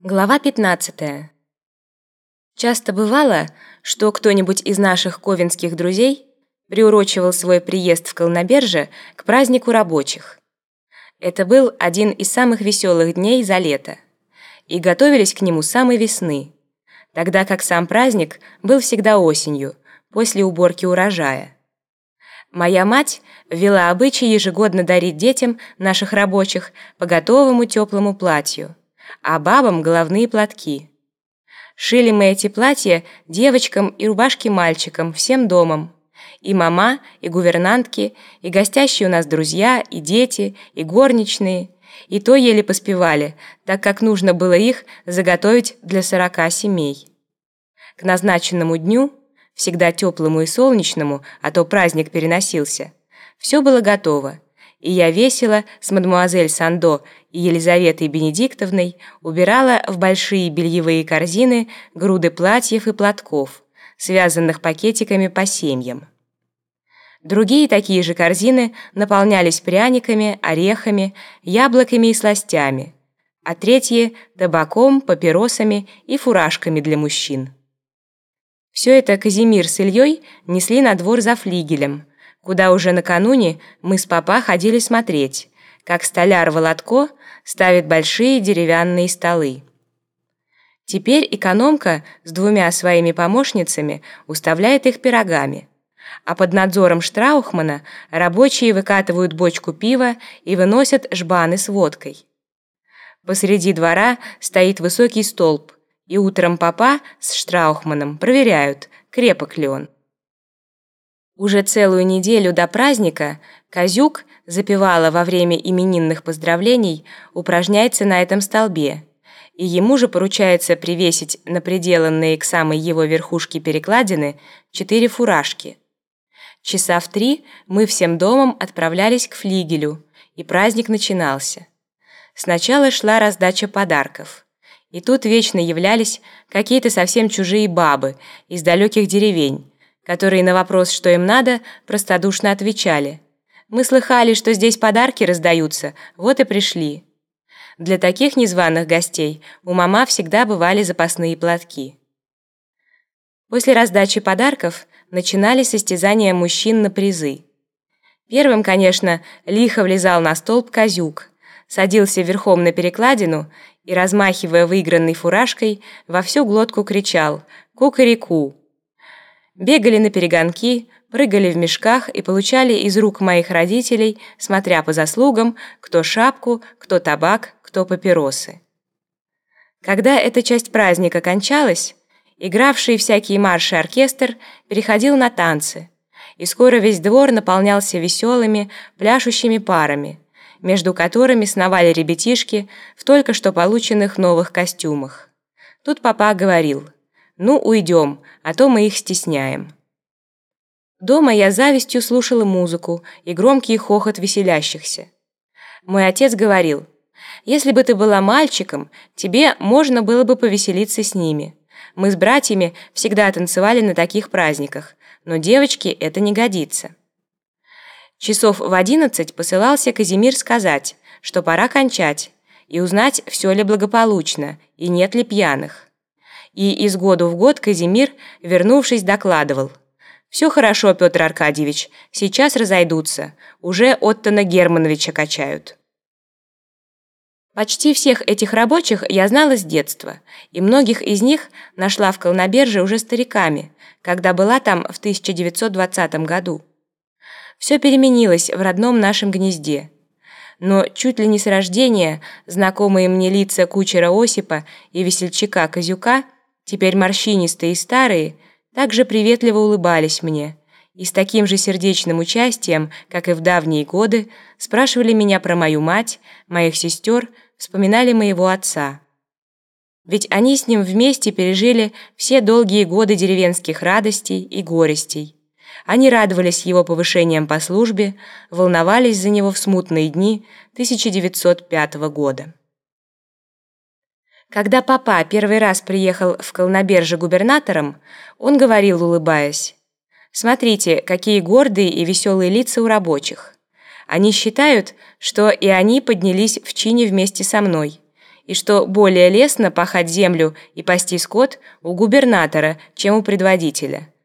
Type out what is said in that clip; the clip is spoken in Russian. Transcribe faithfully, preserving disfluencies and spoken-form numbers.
Глава пятнадцатая. Часто бывало, что кто-нибудь из наших ковенских друзей приурочивал свой приезд в Колноберже к празднику рабочих. Это был один из самых веселых дней за лето, и готовились к нему с самой весны, тогда как сам праздник был всегда осенью, после уборки урожая. Моя мать ввела обычай ежегодно дарить детям наших рабочих по готовому теплому платью, а бабам головные платки. Шили мы эти платья девочкам и рубашки мальчикам всем домом. И мама, и гувернантки, и гостящие у нас друзья, и дети, и горничные. И то еле поспевали, так как нужно было их заготовить для сорока семей. К назначенному дню, всегда теплому и солнечному, а то праздник переносился, все было готово. И я весело с мадемуазель Сандо и Елизаветой Бенедиктовной убирала в большие бельевые корзины груды платьев и платков, связанных пакетиками по семьям. Другие такие же корзины наполнялись пряниками, орехами, яблоками и сластями, а третьи – табаком, папиросами и фуражками для мужчин. Все это Казимир с Ильей несли на двор за флигелем, куда уже накануне мы с папа ходили смотреть, как столяр Володко ставит большие деревянные столы. Теперь экономка с двумя своими помощницами уставляет их пирогами, а под надзором Штраухмана рабочие выкатывают бочку пива и выносят жбаны с водкой. Посреди двора стоит высокий столб, и утром папа с Штраухманом проверяют, крепок ли он. Уже целую неделю до праздника Козюк запевала во время именинных поздравлений, упражняется на этом столбе, и ему же поручается привесить на приделанные к самой его верхушке перекладины четыре фуражки. Часа в три мы всем домом отправлялись к флигелю, и праздник начинался. Сначала шла раздача подарков, и тут вечно являлись какие-то совсем чужие бабы из далеких деревень, которые на вопрос, что им надо, простодушно отвечали: «Мы слыхали, что здесь подарки раздаются, вот и пришли». Для таких незваных гостей у мама всегда бывали запасные платки. После раздачи подарков начинались состязания мужчин на призы. Первым, конечно, лихо влезал на столб Козюк, садился верхом на перекладину и, размахивая выигранной фуражкой, во всю глотку кричал «Кукареку!». Бегали на перегонки, прыгали в мешках и получали из рук моих родителей, смотря по заслугам, кто шапку, кто табак, кто папиросы. Когда эта часть праздника кончалась, игравший всякие марши оркестр переходил на танцы, и скоро весь двор наполнялся веселыми, пляшущими парами, между которыми сновали ребятишки в только что полученных новых костюмах. Тут папа говорил: «Ну, уйдем, а то мы их стесняем». Дома я завистью слушала музыку и громкий хохот веселящихся. Мой отец говорил: «Если бы ты была мальчиком, тебе можно было бы повеселиться с ними. Мы с братьями всегда танцевали на таких праздниках, но девочке это не годится». Часов в одиннадцать посылался Казимир сказать, что пора кончать, и узнать, все ли благополучно и нет ли пьяных. И из года в год Казимир, вернувшись, докладывал: «Все хорошо, Петр Аркадьевич, сейчас разойдутся, уже Оттона Германовича качают». Почти всех этих рабочих я знала с детства, и многих из них нашла в Колноберже уже стариками, когда была там в тысяча девятьсот двадцатом году. Все переменилось в родном нашем гнезде. Но чуть ли не с рождения знакомые мне лица кучера Осипа и весельчака Козюка, теперь морщинистые и старые, также приветливо улыбались мне и с таким же сердечным участием, как и в давние годы, спрашивали меня про мою мать, моих сестер, вспоминали моего отца. Ведь они с ним вместе пережили все долгие годы деревенских радостей и горестей. Они радовались его повышением по службе, волновались за него в смутные дни тысяча девятьсот пятого года. Когда папа первый раз приехал в Колноберже губернатором, он говорил, улыбаясь: «Смотрите, какие гордые и веселые лица у рабочих. Они считают, что и они поднялись в чине вместе со мной, и что более лестно пахать землю и пасти скот у губернатора, чем у предводителя.